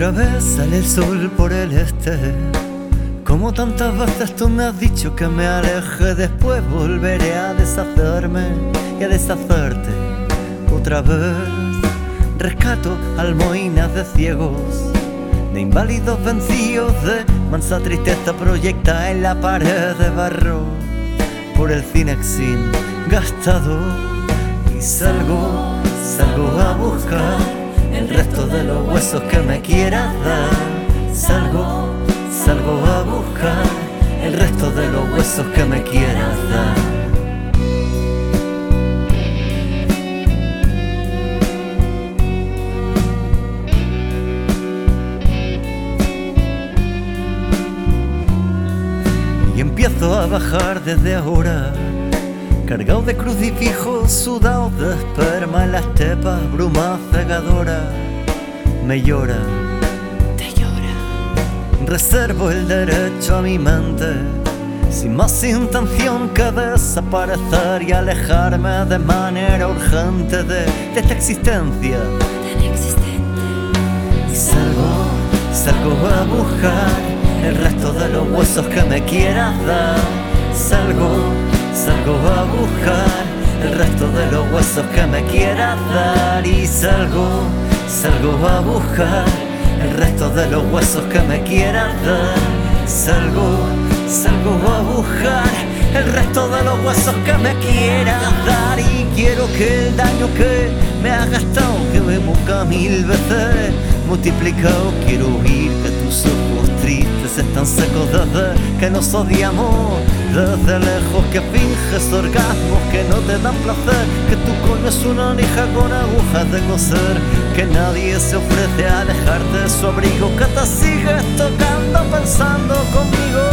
Otra vez sale el sol por el este. Como tantas veces tú me has dicho que me aleje, después volveré a deshacerme y a deshacerte. Otra vez rescato almohadas de ciegos, de inválidos vencidos, de mansa tristeza proyectada en la pared de barro por el Cinexin gastado. Y salgo a buscar el resto de los huesos que me quieras dar. Salgo a buscar el resto de los huesos que me quieras dar. Y empiezo a bajar desde ahora, cargado de crucifijos, sudado de esperma en la estepa, bruma cegadora. Me llora, te llora. Reservo el derecho a mi mente, sin más intención que desaparecer y alejarme de manera urgente de esta existencia. Y salgo a buscar el resto de los huesos que me quieras dar. Salgo a buscar el resto de los huesos que me quieras dar. Y salgo a buscar el resto de los huesos que me quieras dar. Salgo a buscar el resto de los huesos que me quieras dar. Y quiero que el daño que me has gastado, que me busca 1000 veces multiplicado, quiero oír que tus ojos tristes están secos desde que nos odiamos. Desde lejos que finges orgasmos que no te dan placer, que tu coño es una lija con agujas de coser, que nadie se ofrece a dejarte su abrigo, que te sigues tocando pensando conmigo.